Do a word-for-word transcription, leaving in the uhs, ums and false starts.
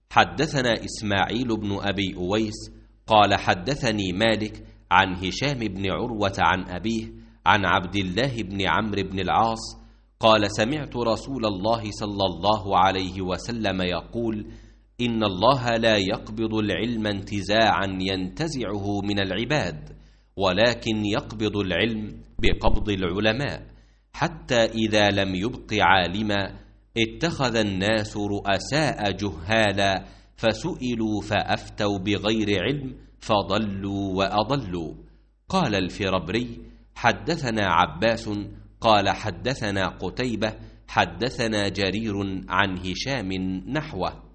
حدثنا إسماعيل بن أبي أويس قال حدثني مالك عن هشام بن عروة عن أبيه عن عبد الله بن عمرو بن العاص قال سمعت رسول الله صلى الله عليه وسلم يقول إن الله لا يقبض العلم انتزاعا ينتزعه من العباد، ولكن يقبض العلم بقبض العلماء، حتى إذا لم يبق عالما اتخذ الناس رؤساء جهالا فسئلوا فأفتوا بغير علم فضلوا وأضلوا. قال الفربري حدثنا عباس قال حدثنا قتيبة حدثنا جرير عن هشام نحوه.